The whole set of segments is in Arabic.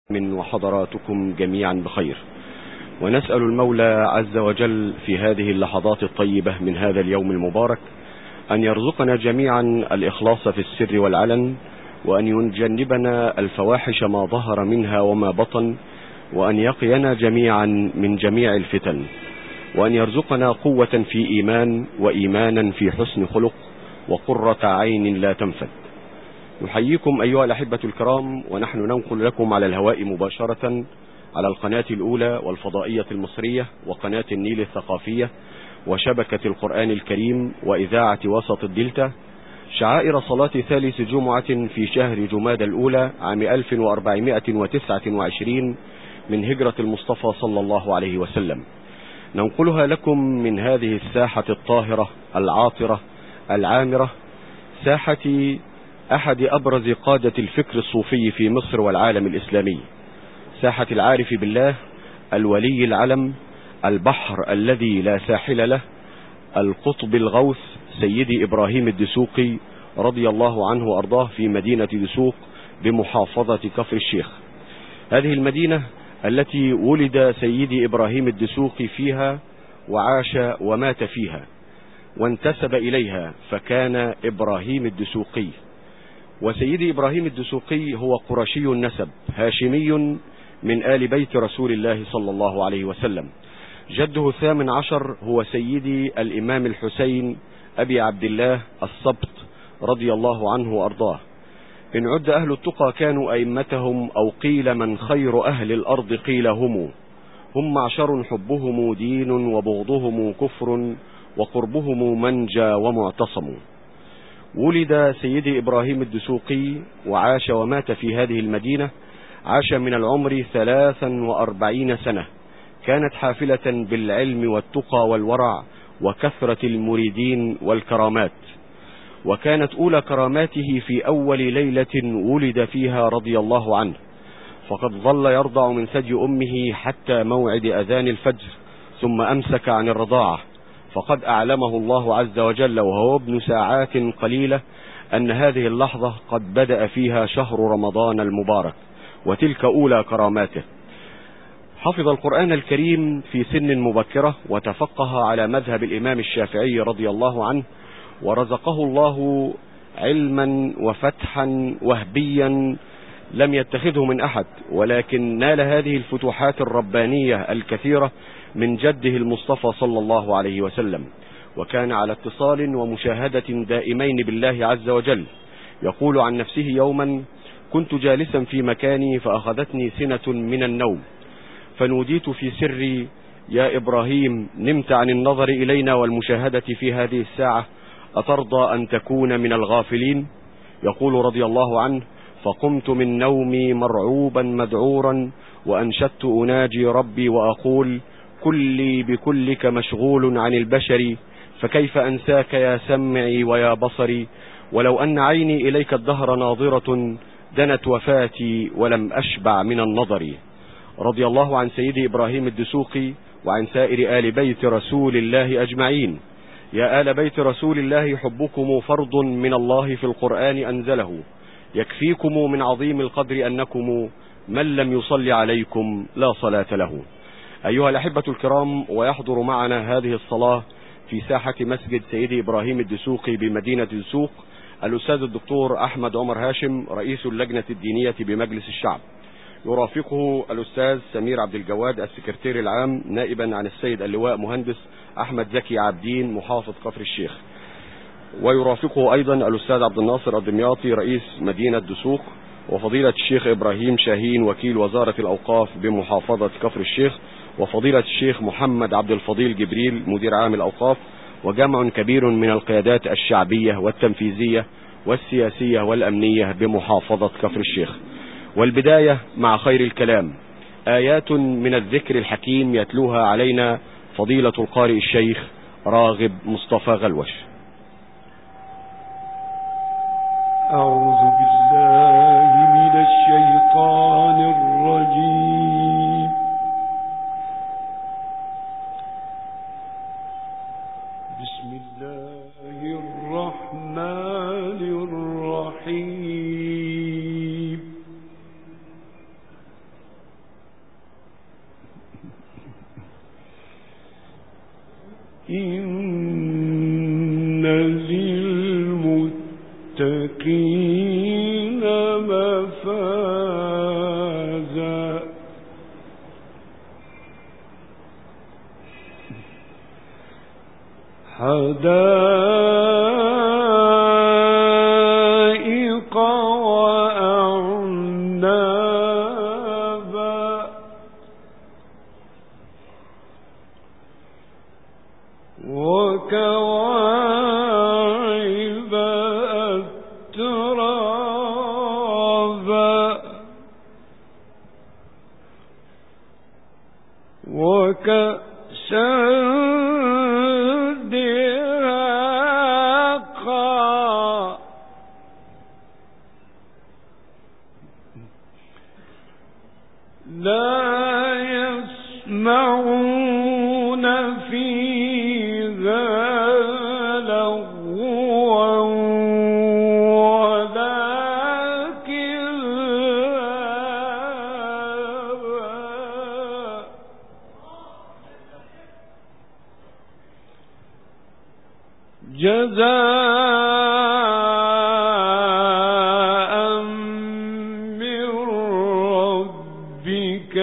من وحضراتكم جميعا بخير، ونسأل المولى عز وجل في هذه اللحظات الطيبة من هذا اليوم المبارك أن يرزقنا جميعا الإخلاص في السر والعلن، وأن يجنبنا الفواحش ما ظهر منها وما بطن، وأن يقينا جميعا من جميع الفتن، وأن يرزقنا قوة في إيمان وإيمانا في حسن خلق وقرة عين لا تنفد. نحييكم أيها الأحبة الكرام، ونحن ننقل لكم على الهواء مباشرة على القناة الأولى والفضائية المصرية وقناة النيل الثقافية وشبكة القرآن الكريم وإذاعة وسط الدلتا شعائر صلاة ثالث جمعة في شهر جمادى الأولى عام 1429 من هجرة المصطفى صلى الله عليه وسلم. ننقلها لكم من هذه الساحة الطاهرة العاطرة العامرة، ساحة أحد أبرز قادة الفكر الصوفي في مصر والعالم الإسلامي، ساحة العارف بالله، الولي العلم، البحر الذي لا ساحل له، القطب الغوث، سيدي إبراهيم الدسوقي رضي الله عنه وأرضاه، في مدينة دسوق بمحافظة كفر الشيخ. هذه المدينة التي ولد سيدي إبراهيم الدسوقي فيها وعاش ومات فيها وانتسب إليها، فكان إبراهيم الدسوقي. وسيدي إبراهيم الدسوقي هو قرشي النسب هاشمي من آل بيت رسول الله صلى الله عليه وسلم. جده الثامن عشر هو سيدي الإمام الحسين أبي عبد الله السبط رضي الله عنه وأرضاه. إن عد أهل التقى كانوا أئمتهم، أو قيل من خير أهل الأرض قيل هم معشر حبهم دين وبغضهم كفر وقربهم منجى ومعتصم. ولد سيدي إبراهيم الدسوقي وعاش ومات في هذه المدينة، عاش من العمر 43 سنة، كانت حافلة بالعلم والتقى والورع وكثرة المريدين والكرامات. وكانت أولى كراماته في أول ليلة ولد فيها رضي الله عنه، فقد ظل يرضع من ثدي أمه حتى موعد أذان الفجر، ثم أمسك عن الرضاعة، فقد أعلمه الله عز وجل وهو ابن ساعات قليلة أن هذه اللحظة قد بدأ فيها شهر رمضان المبارك، وتلك أولى كراماته. حفظ القرآن الكريم في سن مبكرة، وتفقه على مذهب الإمام الشافعي رضي الله عنه، ورزقه الله علما وفتحا وهبيا لم يتخذه من أحد، ولكن نال هذه الفتوحات الربانية الكثيرة من جده المصطفى صلى الله عليه وسلم، وكان على اتصال ومشاهدة دائمين بالله عز وجل. يقول عن نفسه يوما: كنت جالسا في مكاني فأخذتني سنة من النوم، فنوديت في سري: يا إبراهيم، نمت عن النظر إلينا والمشاهدة في هذه الساعة، أترضى أن تكون من الغافلين؟ يقول رضي الله عنه: فقمت من نومي مرعوبا مذعورا، وأنشدت أناجي ربي وأقول: كلي بكلك مشغول عن البشر، فكيف أنساك يا سمعي ويا بصري، ولو أن عيني إليك الدهر ناظرة، دنت وفاتي ولم أشبع من النظر. رضي الله عن سيدي إبراهيم الدسوقي وعن سائر آل بيت رسول الله أجمعين. يا آل بيت رسول الله، حبكم فرض من الله في القرآن أنزله، يكفيكم من عظيم القدر أنكم من لم يصلي عليكم لا صلاة له. أيها الأحبة الكرام، ويحضر معنا هذه الصلاة في ساحة مسجد سيدي إبراهيم الدسوقي بمدينة دسوق الأستاذ الدكتور أحمد عمر هاشم، رئيس اللجنة الدينية بمجلس الشعب. يرافقه الأستاذ سمير عبد الجواد السكرتير العام نائبا عن السيد اللواء مهندس أحمد زكي عابدين محافظ كفر الشيخ. ويرافقه أيضا الأستاذ عبد الناصر الدمياطي رئيس مدينة دسوق، وفضيلة الشيخ إبراهيم شاهين وكيل وزارة الأوقاف بمحافظة كفر الشيخ، وفضيلة الشيخ محمد عبد الفضيل جبريل مدير عام الأوقاف، وجمع كبير من القيادات الشعبية والتنفيذية والسياسية والأمنية بمحافظة كفر الشيخ. والبداية مع خير الكلام، آيات من الذكر الحكيم يتلوها علينا فضيلة القارئ الشيخ راغب مصطفى غلوش. أعوذ بالله من الشيطان الرجيم. بسم الله الرحمن الرحيم. للمتقين مفازا حدائق وأعنابا وكواعب أترابا وكأسا دهاقا لا يسمعون فيها لغوا ولا كذابا جزاء من ربك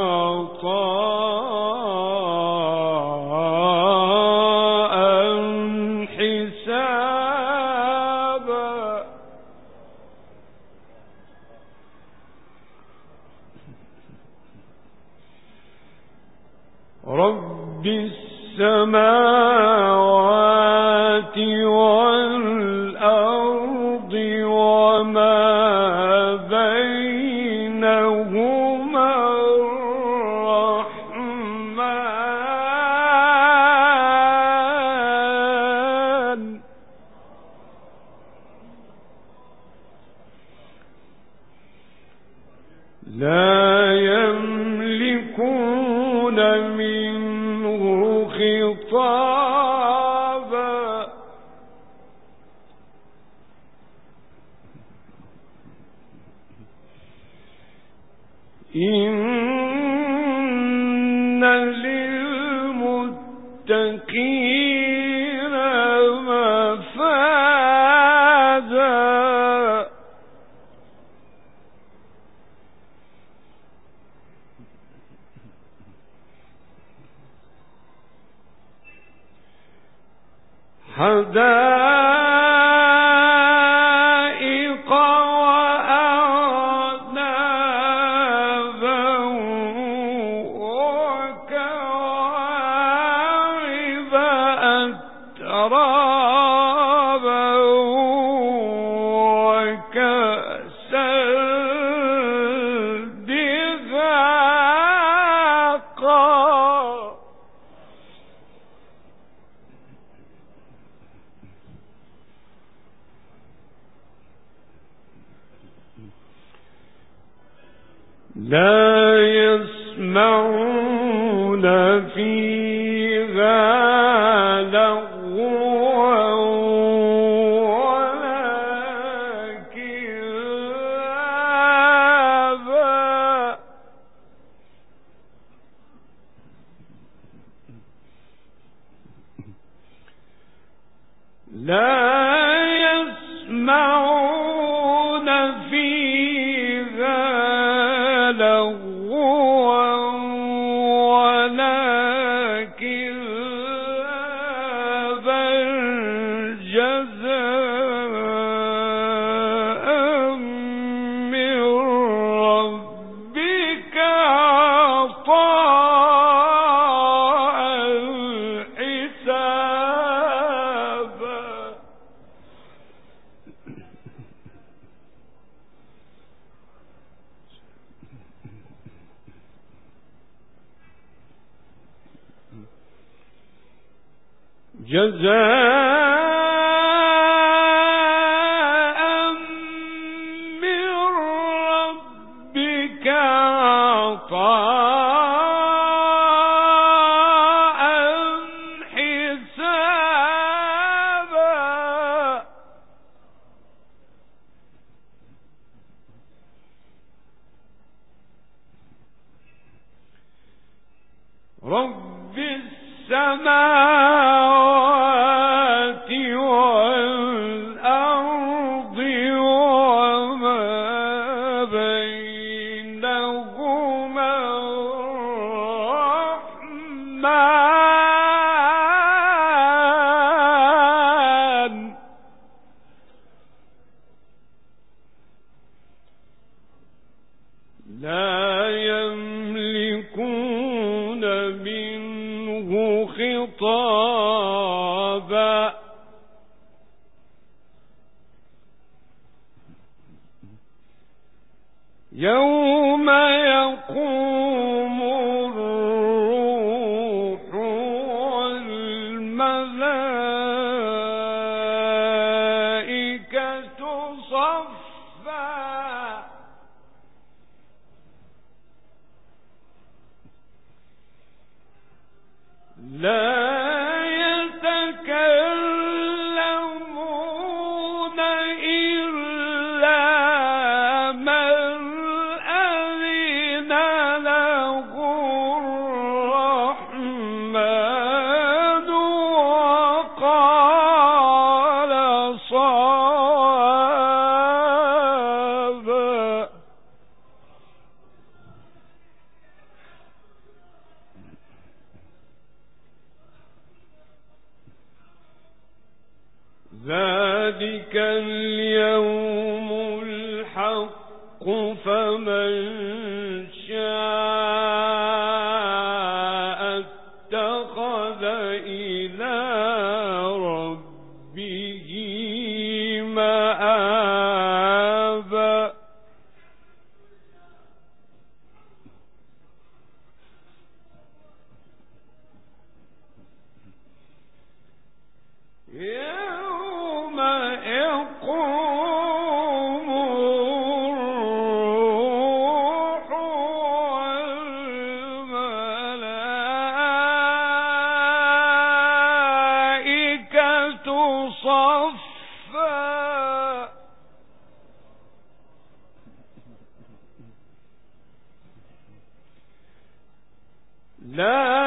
عطاء حسابا رب السماوات والأرض وما بينهما الرحمن لا يملكون منه خطابا إن للمتقين مفازا حدائق وأعنابا وكواعب أترابا وكأسا دهاقا لا يسمعون فيها لغوا ولا كذابا لا يسمعون فيها لغوا ولا كذابا جزاء من ربك عطاء حسابا جزاء من ربك عطاء حسابا رب السماوات والأرض لا يملكون منه خطابا يوم يقوم الروح والملائكة صفا لا يتكلمون إلا من أذن له الرحمن وقال صوابا ذلك اليوم الحق فمن شاء اتخذ إلى ربه مآبا يوم يقوم الروح والملائكة صفا لا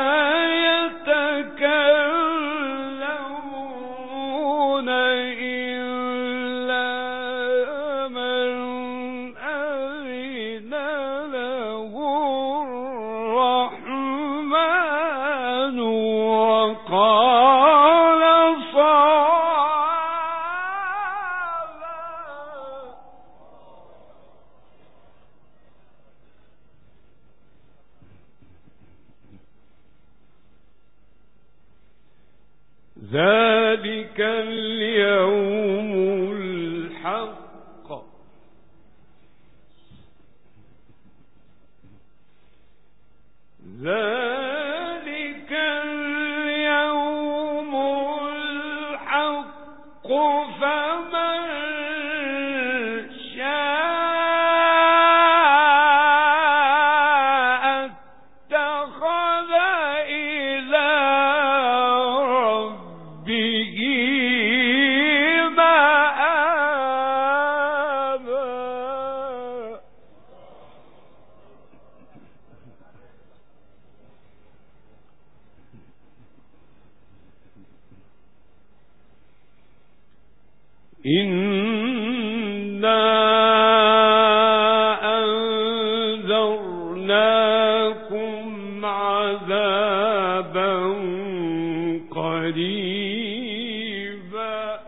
يتكلمون إلا من أذن له الرحمن وقال صوابا ذلك اليوم الحق ذلك اليوم الحق فمن شاء اتخذ إلى ربه مآبا إنا أنذرناكم عذابا قريبا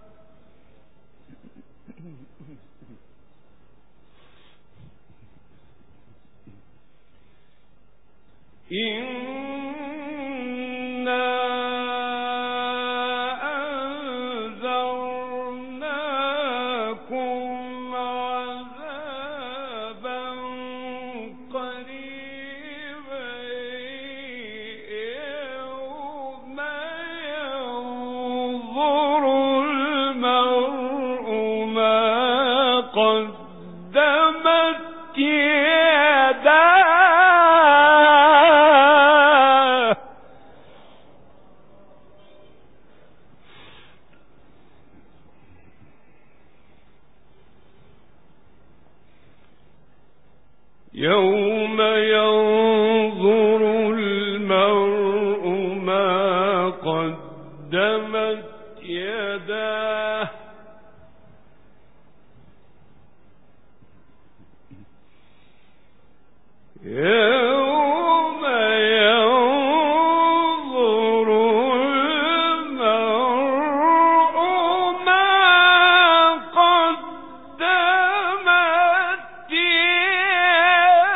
إنا أنذرناكم عذابا قريبا يوم ينظر المرء ما قدمت يداه يوم ينظر المرء ما قدمت يداه يوم ينظر المرء ما قدمت يداه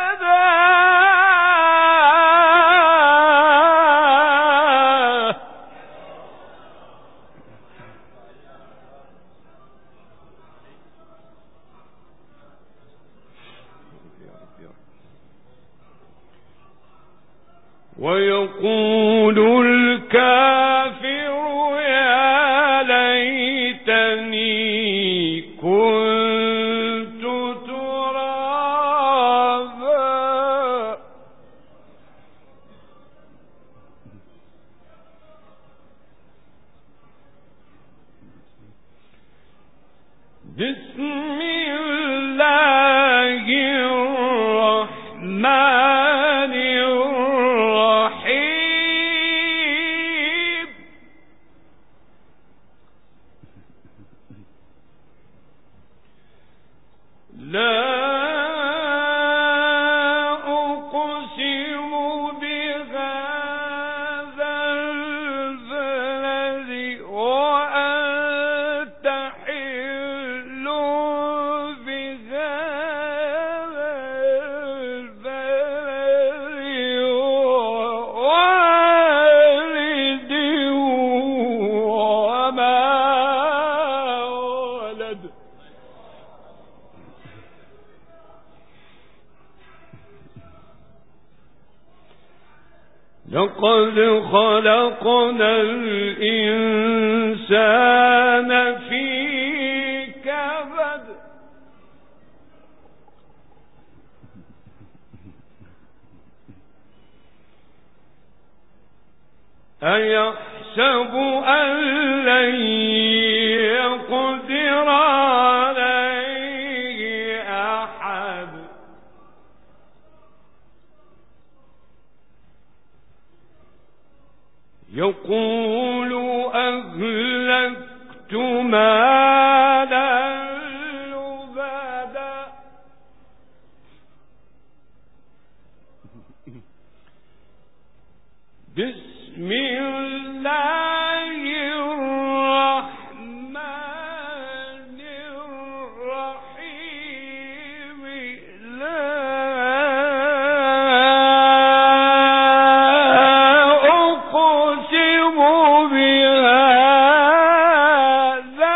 ويقول الكافر يا ليتني كنت ترابا. بسم الله الرحمن الرحيم. لا أقسم بهذا البلد وأنت حل بهذا البلد ووالد وما ولد. لقد خلقنا الإنسان في كبد. أيحسب أن لن يقدر عليه أحد. يقول أهلكت مالا لبدا. بسم الله الرحمن الرحيم. لا أقسم بهذا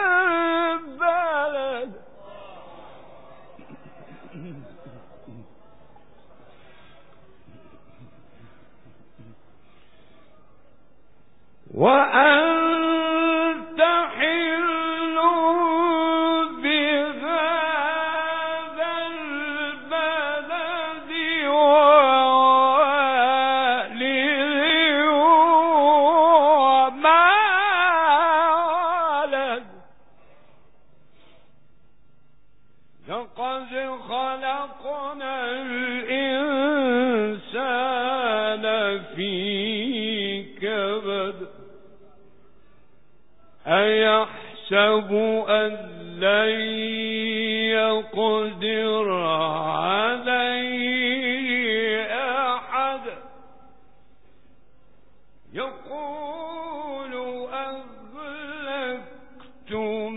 البلد وأنت حل بهذا البلد ووالد وما ولد. لقد خلقنا الإنسان في كبد. أيحسب أن لن يقدر عليه أحد. يقول أهلكت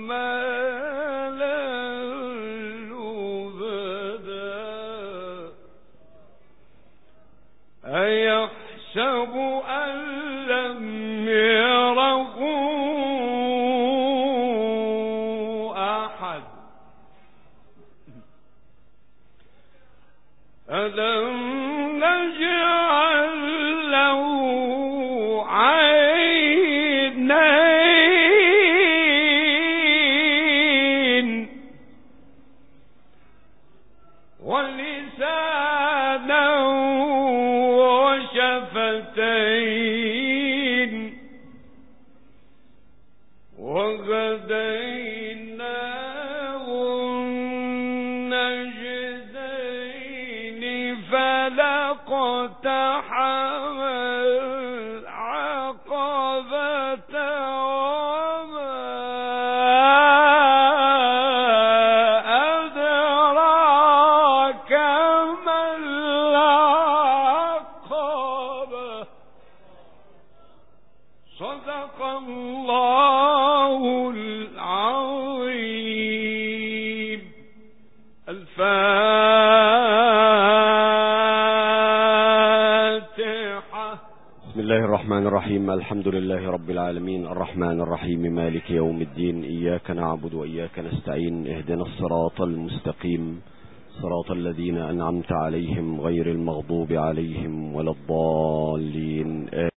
مالا لبدا. أيحسب أن لم يره أحد. ألم نجعل له عينين ولسانا وشفتين وهديناه النجدين فلاقتحم العقبة وما أدراك ما العقبة. صدق الله العظيم. الفاتحة. بسم الله الرحمن الرحيم. الحمد لله رب العالمين الرحمن الرحيم مالك يوم الدين. إياك نعبد وإياك نستعين. اهدنا الصراط المستقيم صراط الذين أنعمت عليهم غير المغضوب عليهم ولا الضالين.